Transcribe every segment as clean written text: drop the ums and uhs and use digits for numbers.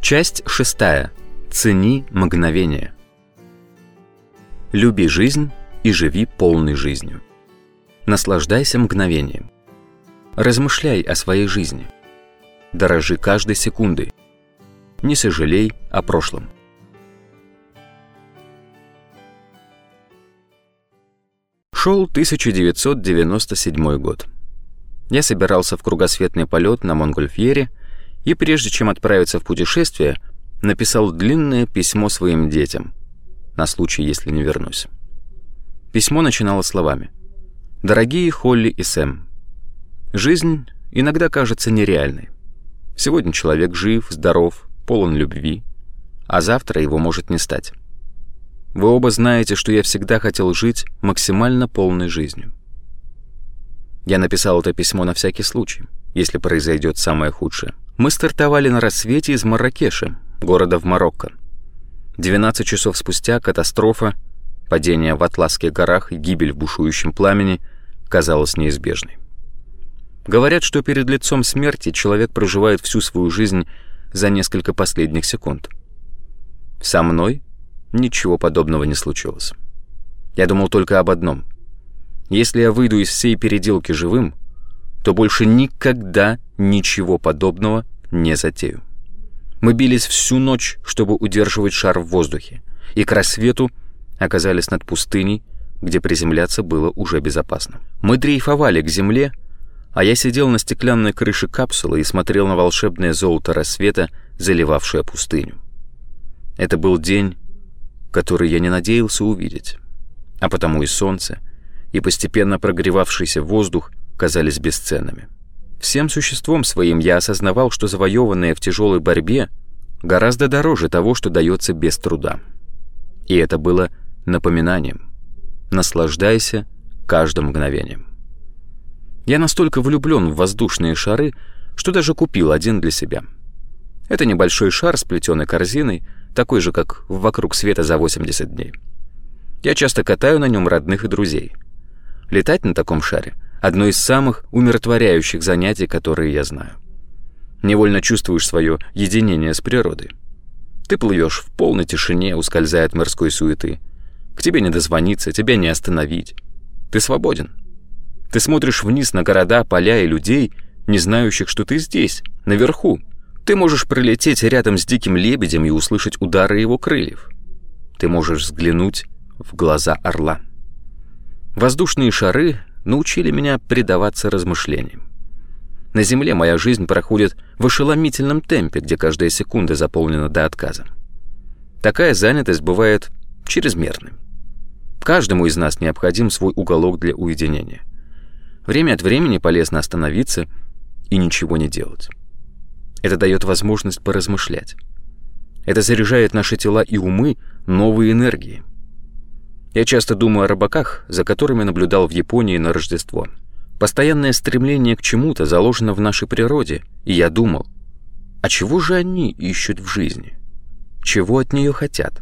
Часть 6. Цени мгновение. Люби жизнь и живи полной жизнью. Наслаждайся мгновением. Размышляй о своей жизни. Дорожи каждой секундой. Не сожалей о прошлом. Шел 1997 год. Я собирался в кругосветный полет на Монгольфьере и, прежде чем отправиться в путешествие, написал длинное письмо своим детям, на случай, если не вернусь. Письмо начиналось словами: «Дорогие Холли и Сэм, жизнь иногда кажется нереальной. Сегодня человек жив, здоров, полон любви, а завтра его может не стать. Вы оба знаете, что я всегда хотел жить максимально полной жизнью». Я написал это письмо на всякий случай, если произойдет самое худшее. Мы стартовали на рассвете из Марракеша, города в Марокко. 12 часов спустя катастрофа, падение в Атласских горах и гибель в бушующем пламени казалась неизбежной. Говорят, что перед лицом смерти человек проживает всю свою жизнь за несколько последних секунд. Со мной ничего подобного не случилось. Я думал только об одном: если я выйду из всей переделки живым, то больше никогда ничего подобного не затею. Мы бились всю ночь, чтобы удерживать шар в воздухе, и к рассвету оказались над пустыней, где приземляться было уже безопасно. Мы дрейфовали к земле, а я сидел на стеклянной крыше капсулы и смотрел на волшебное золото рассвета, заливавшее пустыню. Это был день, который я не надеялся увидеть, а потому и солнце, и постепенно прогревавшийся воздух казались бесценными. Всем существом своим я осознавал, что завоеванное в тяжелой борьбе гораздо дороже того, что дается без труда. И это было напоминанием: наслаждайся каждым мгновением. Я настолько влюблен в воздушные шары, что даже купил один для себя. Это небольшой шар с плетеной корзиной, такой же, как в «Вокруг света за 80 дней». Я часто катаю на нем родных и друзей. Летать на таком шаре — одно из самых умиротворяющих занятий, которые я знаю. Невольно чувствуешь свое единение с природой. Ты плывешь в полной тишине, ускользая от мирской суеты. К тебе не дозвониться, тебя не остановить. Ты свободен. Ты смотришь вниз на города, поля и людей, не знающих, что ты здесь, наверху. Ты можешь пролететь рядом с диким лебедем и услышать удары его крыльев. Ты можешь взглянуть в глаза орла. Воздушные шары научили меня предаваться размышлениям. На Земле моя жизнь проходит в ошеломительном темпе, где каждая секунда заполнена до отказа. Такая занятость бывает чрезмерной. Каждому из нас необходим свой уголок для уединения. Время от времени полезно остановиться и ничего не делать. Это дает возможность поразмышлять. Это заряжает наши тела и умы новой энергией. Я часто думаю о рыбаках, за которыми наблюдал в Японии на Рождество. Постоянное стремление к чему-то заложено в нашей природе, и я думал: а чего же они ищут в жизни? Чего от нее хотят?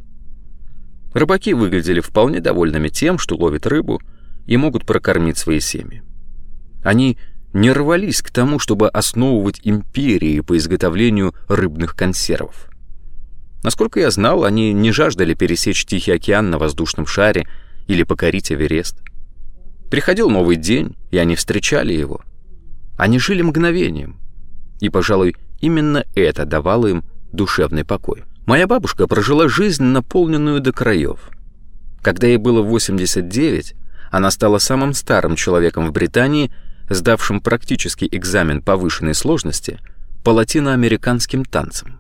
Рыбаки выглядели вполне довольными тем, что ловят рыбу и могут прокормить свои семьи. Они не рвались к тому, чтобы основывать империи по изготовлению рыбных консервов. Насколько я знал, они не жаждали пересечь Тихий океан на воздушном шаре или покорить Эверест. Приходил новый день, и они встречали его. Они жили мгновением, и, пожалуй, именно это давало им душевный покой. Моя бабушка прожила жизнь, наполненную до краев. Когда ей было 89, она стала самым старым человеком в Британии, сдавшим практический экзамен повышенной сложности по латиноамериканским танцам.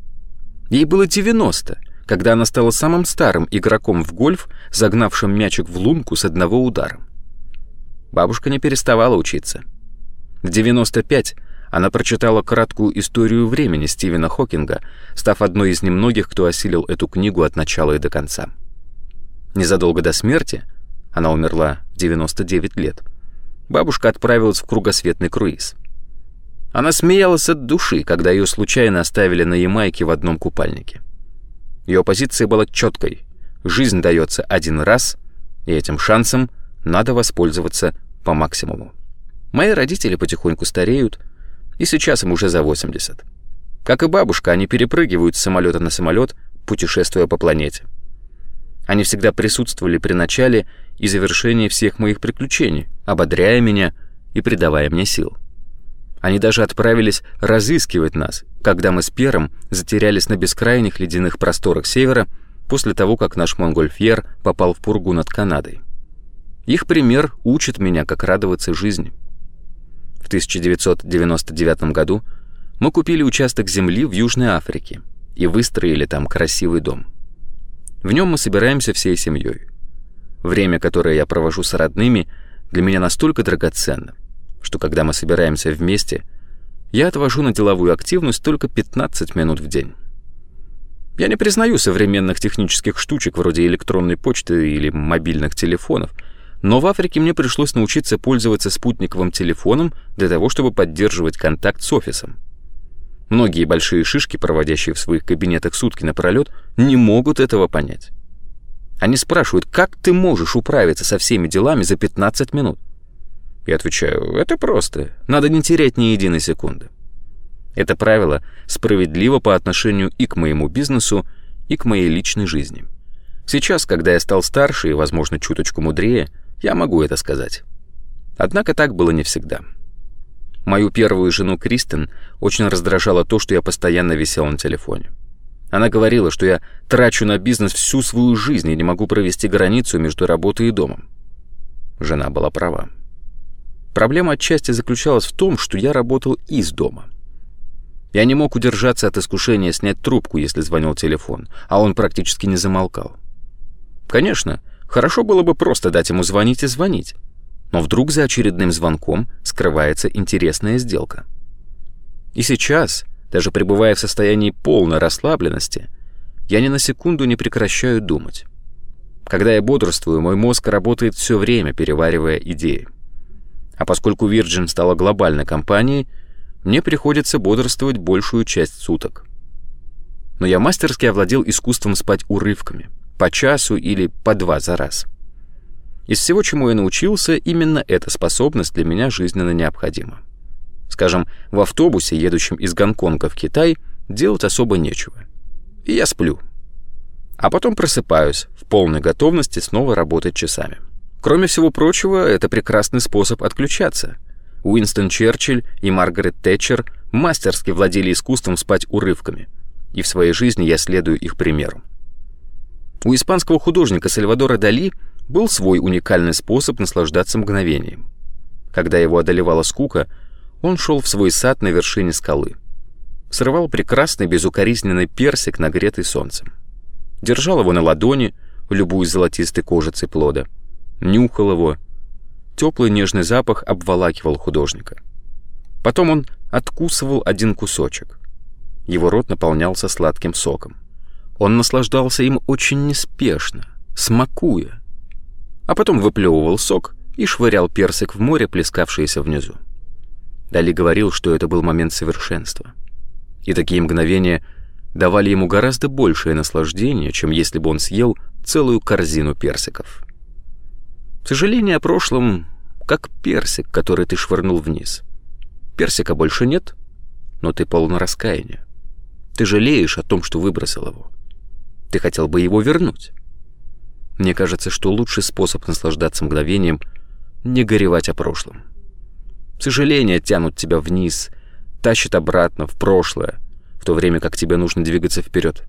Ей было 90, когда она стала самым старым игроком в гольф, загнавшим мячик в лунку с одного удара. Бабушка не переставала учиться. В 95 она прочитала краткую историю времени Стивена Хокинга, став одной из немногих, кто осилил эту книгу от начала и до конца. Незадолго до смерти, она умерла в 99 лет, бабушка отправилась в кругосветный круиз. Она смеялась от души, когда ее случайно оставили на Ямайке в одном купальнике. Ее позиция была четкой: жизнь дается один раз, и этим шансом надо воспользоваться по максимуму. Мои родители потихоньку стареют, и сейчас им уже за 80. Как и бабушка, они перепрыгивают с самолета на самолет, путешествуя по планете. Они всегда присутствовали при начале и завершении всех моих приключений, ободряя меня и придавая мне сил. Они даже отправились разыскивать нас, когда мы с Пьером затерялись на бескрайних ледяных просторах севера после того, как наш Монгольфьер попал в пургу над Канадой. Их пример учит меня, как радоваться жизни. В 1999 году мы купили участок земли в Южной Африке и выстроили там красивый дом. В нем мы собираемся всей семьей. Время, которое я провожу с родными, для меня настолько драгоценно, что когда мы собираемся вместе, я отвожу на деловую активность только 15 минут в день. Я не признаю современных технических штучек вроде электронной почты или мобильных телефонов, но в Африке мне пришлось научиться пользоваться спутниковым телефоном для того, чтобы поддерживать контакт с офисом. Многие большие шишки, проводящие в своих кабинетах сутки напролет, не могут этого понять. Они спрашивают, как ты можешь управиться со всеми делами за 15 минут? Я отвечаю, это просто, надо не терять ни единой секунды. Это правило справедливо по отношению и к моему бизнесу, и к моей личной жизни. Сейчас, когда я стал старше и, возможно, чуточку мудрее, я могу это сказать. Однако так было не всегда. Мою первую жену Кристен очень раздражало то, что я постоянно висел на телефоне. Она говорила, что я трачу на бизнес всю свою жизнь и не могу провести границу между работой и домом. Жена была права. Проблема отчасти заключалась в том, что я работал из дома. Я не мог удержаться от искушения снять трубку, если звонил телефон, а он практически не замолкал. Конечно, хорошо было бы просто дать ему звонить и звонить, но вдруг за очередным звонком скрывается интересная сделка. И сейчас, даже пребывая в состоянии полной расслабленности, я ни на секунду не прекращаю думать. Когда я бодрствую, мой мозг работает все время, переваривая идеи. А поскольку Virgin стала глобальной компанией, мне приходится бодрствовать большую часть суток. Но я мастерски овладел искусством спать урывками, по часу или по 2 за раз. Из всего, чему я научился, именно эта способность для меня жизненно необходима. Скажем, в автобусе, едущем из Гонконга в Китай, делать особо нечего. И я сплю. А потом просыпаюсь, в полной готовности снова работать часами. Кроме всего прочего, это прекрасный способ отключаться. Уинстон Черчилль и Маргарет Тэтчер мастерски владели искусством спать урывками, и в своей жизни я следую их примеру. У испанского художника Сальвадора Дали был свой уникальный способ наслаждаться мгновением. Когда его одолевала скука, он шел в свой сад на вершине скалы. Срывал прекрасный безукоризненный персик, нагретый солнцем. Держал его на ладони, любуясь золотистой кожицей плода. Нюхал его. Теплый нежный запах обволакивал художника. Потом он откусывал один кусочек. Его рот наполнялся сладким соком. Он наслаждался им очень неспешно, смакуя. А потом выплевывал сок и швырял персик в море, плескавшееся внизу. Дали говорил, что это был момент совершенства. И такие мгновения давали ему гораздо большее наслаждение, чем если бы он съел целую корзину персиков. Сожаление о прошлом, как персик, который ты швырнул вниз. Персика больше нет, но ты полон раскаяния. Ты жалеешь о том, что выбросил его. Ты хотел бы его вернуть. Мне кажется, что лучший способ наслаждаться мгновением — не горевать о прошлом. Сожаления тянут тебя вниз, тащат обратно, в прошлое, в то время как тебе нужно двигаться вперед.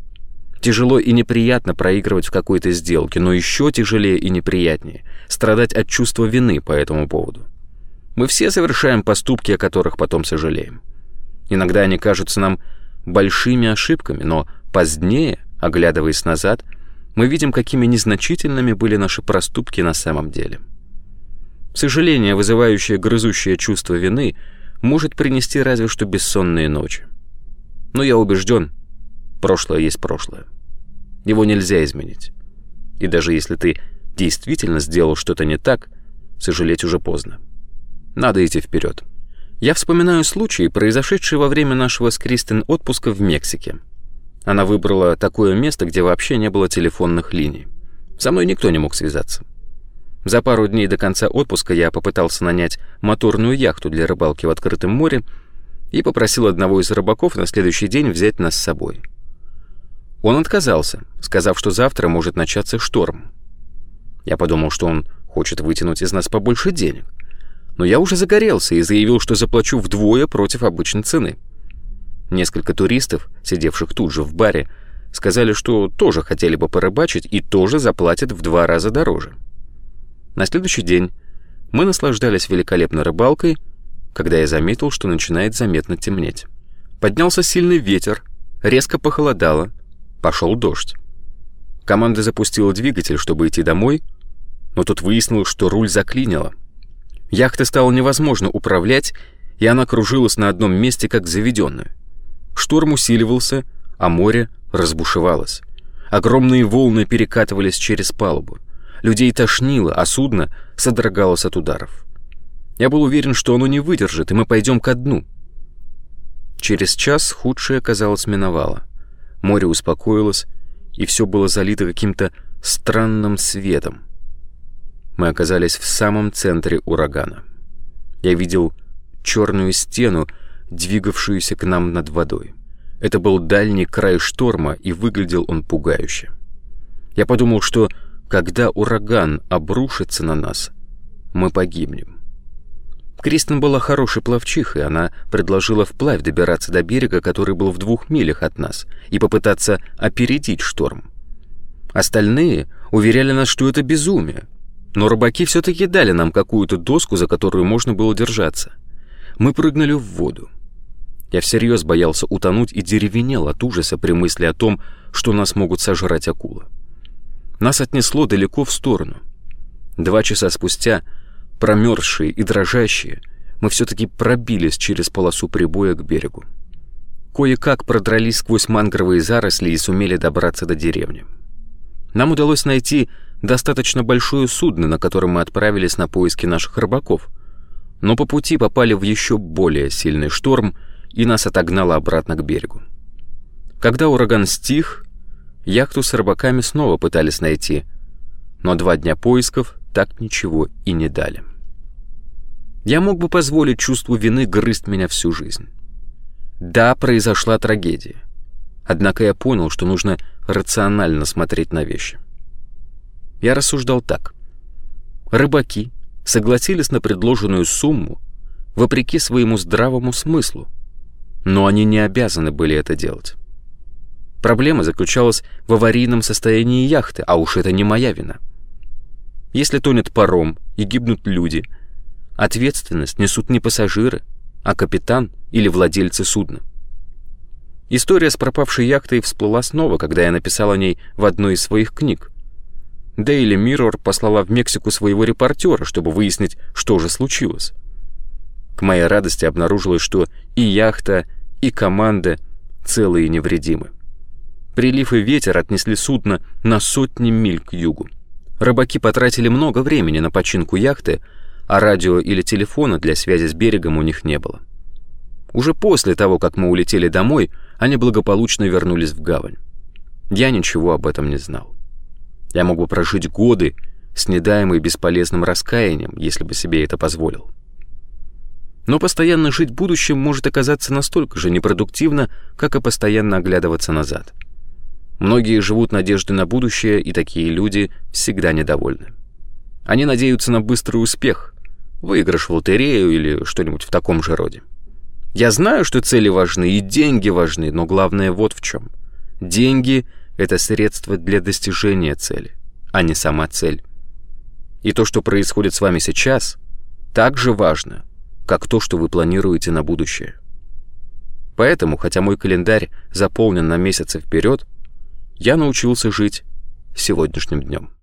Тяжело и неприятно проигрывать в какой-то сделке, но еще тяжелее и неприятнее страдать от чувства вины по этому поводу. Мы все совершаем поступки, о которых потом сожалеем. Иногда они кажутся нам большими ошибками, но позднее, оглядываясь назад, мы видим, какими незначительными были наши проступки на самом деле. Сожаление, вызывающее грызущее чувство вины, может принести разве что бессонные ночи. Но я убежден, прошлое есть прошлое. Его нельзя изменить. И даже если ты действительно сделал что-то не так, сожалеть уже поздно. Надо идти вперед. Я вспоминаю случай, произошедший во время нашего с Кристен отпуска в Мексике. Она выбрала такое место, где вообще не было телефонных линий. Со мной никто не мог связаться. За пару дней до конца отпуска я попытался нанять моторную яхту для рыбалки в открытом море, и попросил одного из рыбаков на следующий день взять нас с собой. Он отказался, сказав, что завтра может начаться шторм. Я подумал, что он хочет вытянуть из нас побольше денег, но я уже загорелся и заявил, что заплачу вдвое против обычной цены. Несколько туристов, сидевших тут же в баре, сказали, что тоже хотели бы порыбачить и тоже заплатят в 2 раза дороже. На следующий день мы наслаждались великолепной рыбалкой, когда я заметил, что начинает заметно темнеть. Поднялся сильный ветер, резко похолодало, пошел дождь. Команда запустила двигатель, чтобы идти домой, но тут выяснилось, что руль заклинило. Яхта стала невозможно управлять, и она кружилась на одном месте, как заведенная. Шторм усиливался, а море разбушевалось. Огромные волны перекатывались через палубу. Людей тошнило, а судно содрогалось от ударов. Я был уверен, что оно не выдержит, и мы пойдем ко дну. Через час худшее, казалось, миновало. Море успокоилось, и все было залито каким-то странным светом. Мы оказались в самом центре урагана. Я видел черную стену, двигавшуюся к нам над водой. Это был дальний край шторма, и выглядел он пугающе. Я подумал, что когда ураган обрушится на нас, мы погибнем. Кристен была хорошей пловчихой, она предложила вплавь добираться до берега, который был в 2 милях от нас, и попытаться опередить шторм. Остальные уверяли нас, что это безумие, но рыбаки все-таки дали нам какую-то доску, за которую можно было держаться. Мы прыгнули в воду. Я всерьез боялся утонуть и деревенел от ужаса при мысли о том, что нас могут сожрать акулы. Нас отнесло далеко в сторону. 2 часа спустя, промерзшие и дрожащие, мы все-таки пробились через полосу прибоя к берегу. Кое-как продрались сквозь мангровые заросли и сумели добраться до деревни. Нам удалось найти достаточно большое судно, на котором мы отправились на поиски наших рыбаков, но по пути попали в еще более сильный шторм, и нас отогнало обратно к берегу. Когда ураган стих, яхту с рыбаками снова пытались найти, но 2 дня поисков так ничего и не дали. Я мог бы позволить чувству вины грызть меня всю жизнь. Да, произошла трагедия. Однако я понял, что нужно рационально смотреть на вещи. Я рассуждал так. Рыбаки согласились на предложенную сумму вопреки своему здравому смыслу, но они не обязаны были это делать. Проблема заключалась в аварийном состоянии яхты, а уж это не моя вина. Если тонет паром и гибнут люди, ответственность несут не пассажиры, а капитан или владельцы судна. История с пропавшей яхтой всплыла снова, когда я написал о ней в одной из своих книг. Daily Mirror послала в Мексику своего репортера, чтобы выяснить, что же случилось. К моей радости обнаружилось, что и яхта, и команда целы и невредимы. Прилив и ветер отнесли судно на сотни миль к югу. Рыбаки потратили много времени на починку яхты, а радио или телефона для связи с берегом у них не было. Уже после того, как мы улетели домой, они благополучно вернулись в гавань. Я ничего об этом не знал. Я мог бы прожить годы с недаемым бесполезным раскаянием, если бы себе это позволил. Но постоянно жить будущим может оказаться настолько же непродуктивно, как и постоянно оглядываться назад. Многие живут надеждой на будущее, и такие люди всегда недовольны. Они надеются на быстрый успех, выигрыш в лотерею или что-нибудь в таком же роде. Я знаю, что цели важны и деньги важны, но главное вот в чем. Деньги — это средство для достижения цели, а не сама цель. И то, что происходит с вами сейчас, так же важно, как то, что вы планируете на будущее. Поэтому, хотя мой календарь заполнен на месяцы вперед, я научился жить сегодняшним днем.